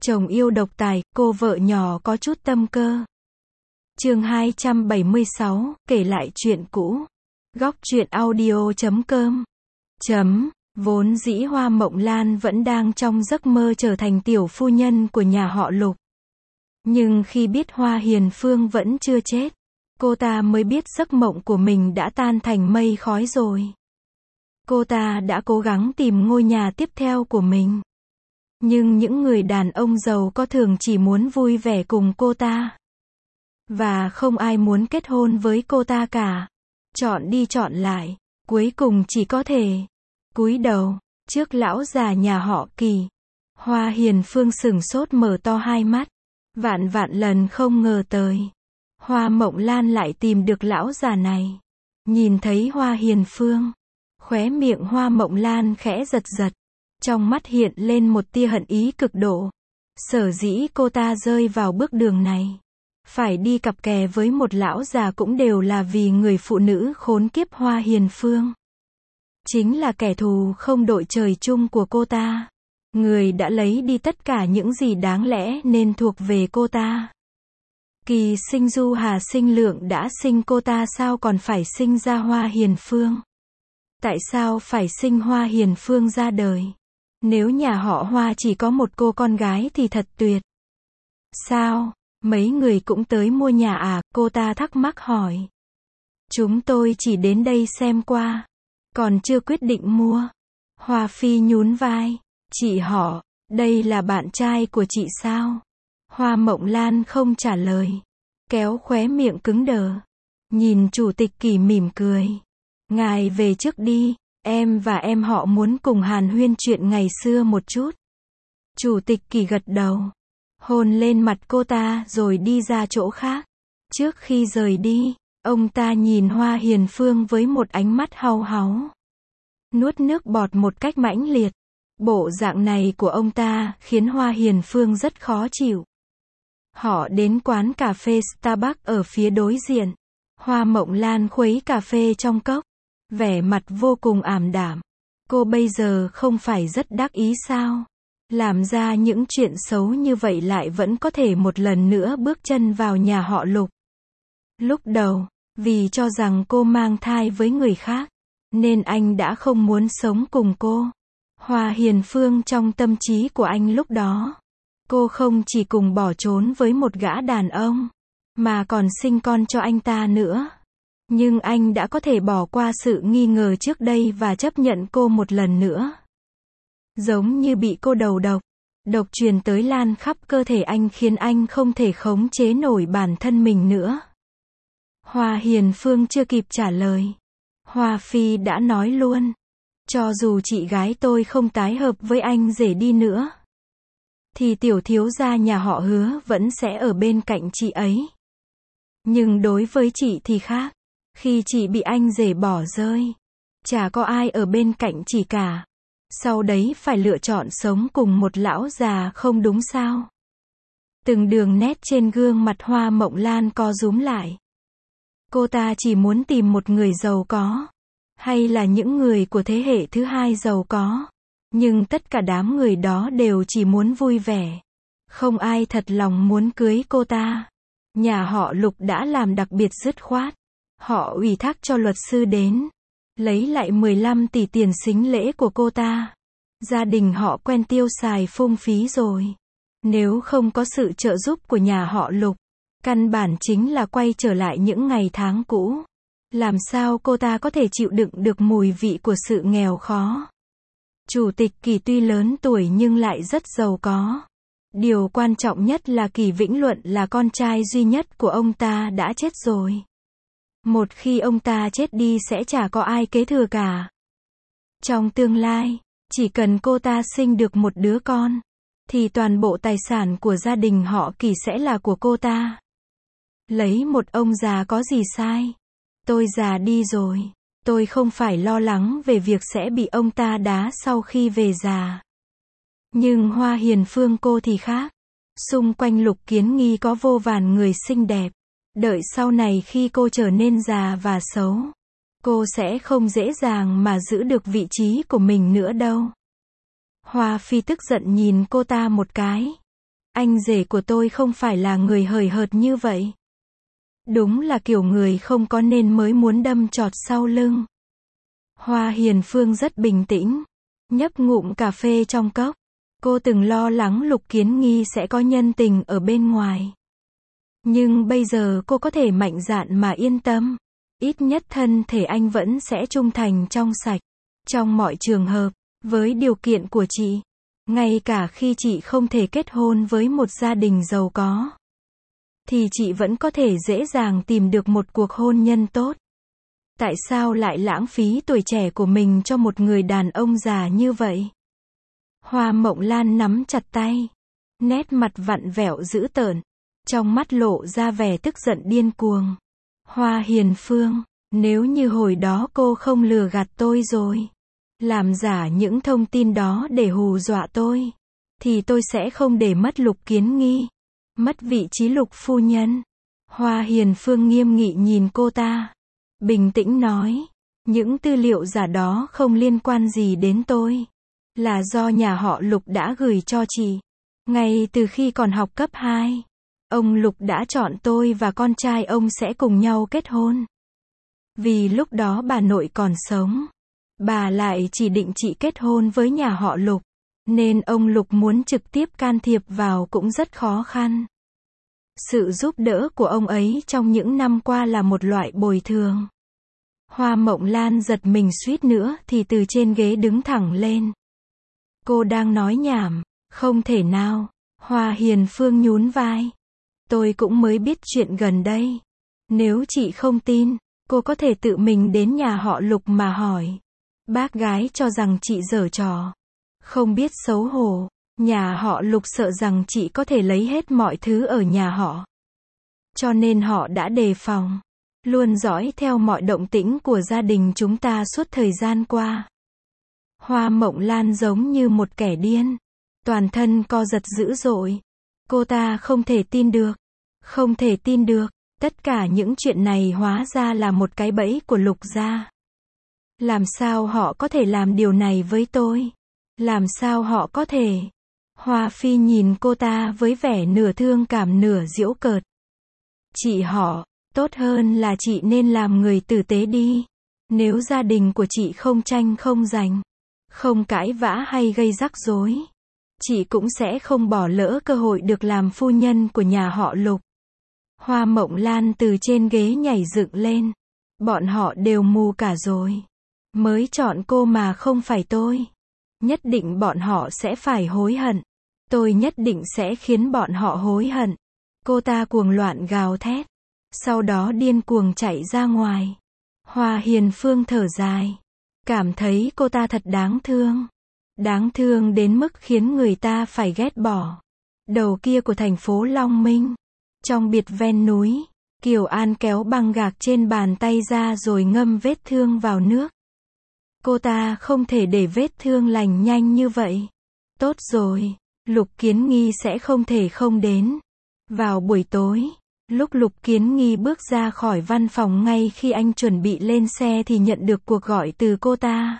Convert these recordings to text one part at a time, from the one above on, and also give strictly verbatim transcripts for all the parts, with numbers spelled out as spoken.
Chồng yêu độc tài, cô vợ nhỏ có chút tâm cơ. Chương hai trăm bảy mươi sáu, kể lại chuyện cũ. Góc truyện audio chấm com. Chấm, vốn dĩ Hoa Mộng Lan vẫn đang trong giấc mơ trở thành tiểu phu nhân của nhà họ Lục. Nhưng khi biết Hoa Hiền Phương vẫn chưa chết, cô ta mới biết giấc mộng của mình đã tan thành mây khói rồi. Cô ta đã cố gắng tìm ngôi nhà tiếp theo của mình. Nhưng những người đàn ông giàu có thường chỉ muốn vui vẻ cùng cô ta. Và không ai muốn kết hôn với cô ta cả. Chọn đi chọn lại, cuối cùng chỉ có thể cúi đầu trước lão già nhà họ Kỳ. Hoa Hiền Phương sửng sốt mở to hai mắt. Vạn vạn lần không ngờ tới, Hoa Mộng Lan lại tìm được lão già này. Nhìn thấy Hoa Hiền Phương, khóe miệng Hoa Mộng Lan khẽ giật giật. Trong mắt hiện lên một tia hận ý cực độ. Sở dĩ cô ta rơi vào bước đường này, phải đi cặp kè với một lão già cũng đều là vì người phụ nữ khốn kiếp Hoa Hiền Phương. Chính là kẻ thù không đội trời chung của cô ta. Người đã lấy đi tất cả những gì đáng lẽ nên thuộc về cô ta. Kỳ sinh Du Hà sinh Lượng đã sinh cô ta, sao còn phải sinh ra Hoa Hiền Phương? Tại sao phải sinh Hoa Hiền Phương ra đời? Nếu nhà họ Hoa chỉ có một cô con gái thì thật tuyệt. Sao? Mấy người cũng tới mua nhà à? Cô ta thắc mắc hỏi. Chúng tôi chỉ đến đây xem qua, còn chưa quyết định mua. Hoa Phi nhún vai. Chị họ, đây là bạn trai của chị sao? Hoa Mộng Lan không trả lời, kéo khóe miệng cứng đờ. Nhìn Chủ tịch Kỳ mỉm cười. Ngài về trước đi, em và em họ muốn cùng hàn huyên chuyện ngày xưa một chút. Chủ tịch Kỳ gật đầu, hôn lên mặt cô ta rồi đi ra chỗ khác. Trước khi rời đi, ông ta nhìn Hoa Hiền Phương với một ánh mắt hau háu. Nuốt nước bọt một cách mãnh liệt. Bộ dạng này của ông ta khiến Hoa Hiền Phương rất khó chịu. Họ đến quán cà phê Starbucks ở phía đối diện. Hoa Mộng Lan khuấy cà phê trong cốc, vẻ mặt vô cùng ảm đạm. Cô bây giờ không phải rất đắc ý sao? Làm ra những chuyện xấu như vậy lại vẫn có thể một lần nữa bước chân vào nhà họ Lục. Lúc đầu, vì cho rằng cô mang thai với người khác, nên anh đã không muốn sống cùng cô. Hoa Hiền Phương trong tâm trí của anh lúc đó, cô không chỉ cùng bỏ trốn với một gã đàn ông, mà còn sinh con cho anh ta nữa. Nhưng anh đã có thể bỏ qua sự nghi ngờ trước đây và chấp nhận cô một lần nữa. Giống như bị cô đầu độc, độc truyền tới lan khắp cơ thể anh khiến anh không thể khống chế nổi bản thân mình nữa. Hoa Hiền Phương chưa kịp trả lời, Hoa Phi đã nói luôn. Cho dù chị gái tôi không tái hợp với anh rể đi nữa, thì tiểu thiếu gia nhà họ Hứa vẫn sẽ ở bên cạnh chị ấy. Nhưng đối với chị thì khác. Khi chị bị anh rể bỏ rơi, chả có ai ở bên cạnh chị cả. Sau đấy phải lựa chọn sống cùng một lão già không đúng sao? Từng đường nét trên gương mặt Hoa Mộng Lan co rúm lại. Cô ta chỉ muốn tìm một người giàu có. Hay là những người của thế hệ thứ hai giàu có. Nhưng tất cả đám người đó đều chỉ muốn vui vẻ. Không ai thật lòng muốn cưới cô ta. Nhà họ Lục đã làm đặc biệt dứt khoát. Họ ủy thác cho luật sư đến, lấy lại mười lăm tỷ tiền sính lễ của cô ta. Gia đình họ quen tiêu xài phung phí rồi. Nếu không có sự trợ giúp của nhà họ Lục, căn bản chính là quay trở lại những ngày tháng cũ. Làm sao cô ta có thể chịu đựng được mùi vị của sự nghèo khó? Chủ tịch Kỳ tuy lớn tuổi nhưng lại rất giàu có. Điều quan trọng nhất là Kỳ Vĩnh Luận là con trai duy nhất của ông ta đã chết rồi. Một khi ông ta chết đi sẽ chả có ai kế thừa cả. Trong tương lai, chỉ cần cô ta sinh được một đứa con, thì toàn bộ tài sản của gia đình họ Kỳ sẽ là của cô ta. Lấy một ông già có gì sai? Tôi già đi rồi, tôi không phải lo lắng về việc sẽ bị ông ta đá sau khi về già. Nhưng Hoa Hiền Phương cô thì khác. Xung quanh Lục Kiến Nghi có vô vàn người xinh đẹp. Đợi sau này khi cô trở nên già và xấu, cô sẽ không dễ dàng mà giữ được vị trí của mình nữa đâu. Hoa Phi tức giận nhìn cô ta một cái. Anh rể của tôi không phải là người hời hợt như vậy. Đúng là kiểu người không có nên mới muốn đâm chọt sau lưng. Hoa Hiền Phương rất bình tĩnh, nhấp ngụm cà phê trong cốc. Cô từng lo lắng Lục Kiến Nghi sẽ có nhân tình ở bên ngoài. Nhưng bây giờ cô có thể mạnh dạn mà yên tâm. Ít nhất thân thể anh vẫn sẽ trung thành trong sạch. Trong mọi trường hợp, với điều kiện của chị, ngay cả khi chị không thể kết hôn với một gia đình giàu có, thì chị vẫn có thể dễ dàng tìm được một cuộc hôn nhân tốt. Tại sao lại lãng phí tuổi trẻ của mình cho một người đàn ông già như vậy? Hoa Mộng Lan nắm chặt tay, nét mặt vặn vẹo dữ tợn, trong mắt lộ ra vẻ tức giận điên cuồng. Hoa Hiền Phương, nếu như hồi đó cô không lừa gạt tôi rồi, làm giả những thông tin đó để hù dọa tôi, thì tôi sẽ không để mất Lục Kiến Nghi, mất vị trí Lục phu nhân. Hoa Hiền Phương nghiêm nghị nhìn cô ta, bình tĩnh nói, những tư liệu giả đó không liên quan gì đến tôi, là do nhà họ Lục đã gửi cho chị. Ngay từ khi còn học cấp hai, ông Lục đã chọn tôi và con trai ông sẽ cùng nhau kết hôn. Vì lúc đó bà nội còn sống, bà lại chỉ định chị kết hôn với nhà họ Lục, nên ông Lục muốn trực tiếp can thiệp vào cũng rất khó khăn. Sự giúp đỡ của ông ấy trong những năm qua là một loại bồi thường. Hoa Mộng Lan giật mình suýt nữa thì từ trên ghế đứng thẳng lên. Cô đang nói nhảm, không thể nào. Hoa Hiền Phương nhún vai. Tôi cũng mới biết chuyện gần đây. Nếu chị không tin, cô có thể tự mình đến nhà họ Lục mà hỏi. Bác gái cho rằng chị giở trò, không biết xấu hổ. Nhà họ Lục sợ rằng chị có thể lấy hết mọi thứ ở nhà họ, cho nên họ đã đề phòng, luôn dõi theo mọi động tĩnh của gia đình chúng ta suốt thời gian qua. Hoa Mộng Lan giống như một kẻ điên, toàn thân co giật dữ dội. Cô ta không thể tin được, không thể tin được, tất cả những chuyện này hóa ra là một cái bẫy của Lục gia. Làm sao họ có thể làm điều này với tôi? Làm sao họ có thể? Hoa Phi nhìn cô ta với vẻ nửa thương cảm nửa giễu cợt. Chị họ, tốt hơn là chị nên làm người tử tế đi. Nếu gia đình của chị không tranh không giành, không cãi vã hay gây rắc rối, chị cũng sẽ không bỏ lỡ cơ hội được làm phu nhân của nhà họ Lục. Hoa Mộng Lan từ trên ghế nhảy dựng lên. Bọn họ đều mù cả rồi. Mới chọn cô mà không phải tôi. Nhất định bọn họ sẽ phải hối hận. Tôi nhất định sẽ khiến bọn họ hối hận. Cô ta cuồng loạn gào thét. Sau đó điên cuồng chạy ra ngoài. Hoa Hiền Phương thở dài. Cảm thấy cô ta thật đáng thương. Đáng thương đến mức khiến người ta phải ghét bỏ. Đầu kia của thành phố Long Minh, trong biệt ven núi, Kiều An kéo băng gạc trên bàn tay ra rồi ngâm vết thương vào nước. Cô ta không thể để vết thương lành nhanh như vậy. Tốt rồi, Lục Kiến Nghi sẽ không thể không đến. Vào buổi tối, lúc Lục Kiến Nghi bước ra khỏi văn phòng ngay khi anh chuẩn bị lên xe thì nhận được cuộc gọi từ cô ta.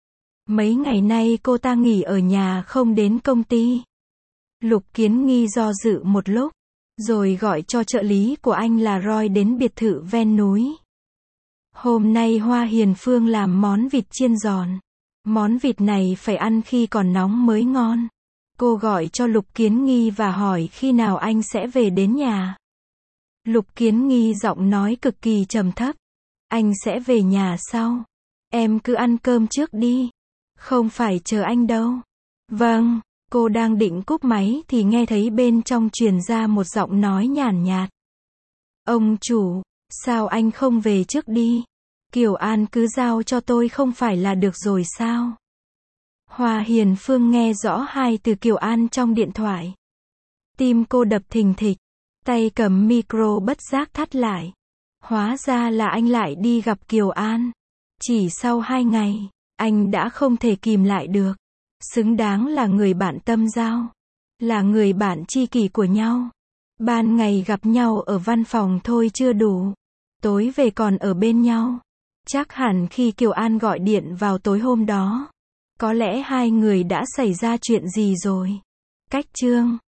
Mấy ngày nay cô ta nghỉ ở nhà không đến công ty. Lục Kiến Nghi do dự một lúc, rồi gọi cho trợ lý của anh là Roy đến biệt thự ven núi. Hôm nay Hoa Hiền Phương làm món vịt chiên giòn. Món vịt này phải ăn khi còn nóng mới ngon. Cô gọi cho Lục Kiến Nghi và hỏi khi nào anh sẽ về đến nhà. Lục Kiến Nghi giọng nói cực kỳ trầm thấp. Anh sẽ về nhà sau. Em cứ ăn cơm trước đi. Không phải chờ anh đâu. Vâng, cô đang định cúp máy thì nghe thấy bên trong truyền ra một giọng nói nhàn nhạt. Ông chủ, sao anh không về trước đi? Kiều An cứ giao cho tôi không phải là được rồi sao? Hoa Hiền Phương nghe rõ hai từ Kiều An trong điện thoại. Tim cô đập thình thịch, tay cầm micro bất giác thắt lại. Hóa ra là anh lại đi gặp Kiều An. Chỉ sau hai ngày, anh đã không thể kìm lại được. Xứng đáng là người bạn tâm giao, là người bạn tri kỷ của nhau. Ban ngày gặp nhau ở văn phòng thôi chưa đủ, tối về còn ở bên nhau. Chắc hẳn khi Kiều An gọi điện vào tối hôm đó, có lẽ hai người đã xảy ra chuyện gì rồi. Cách chương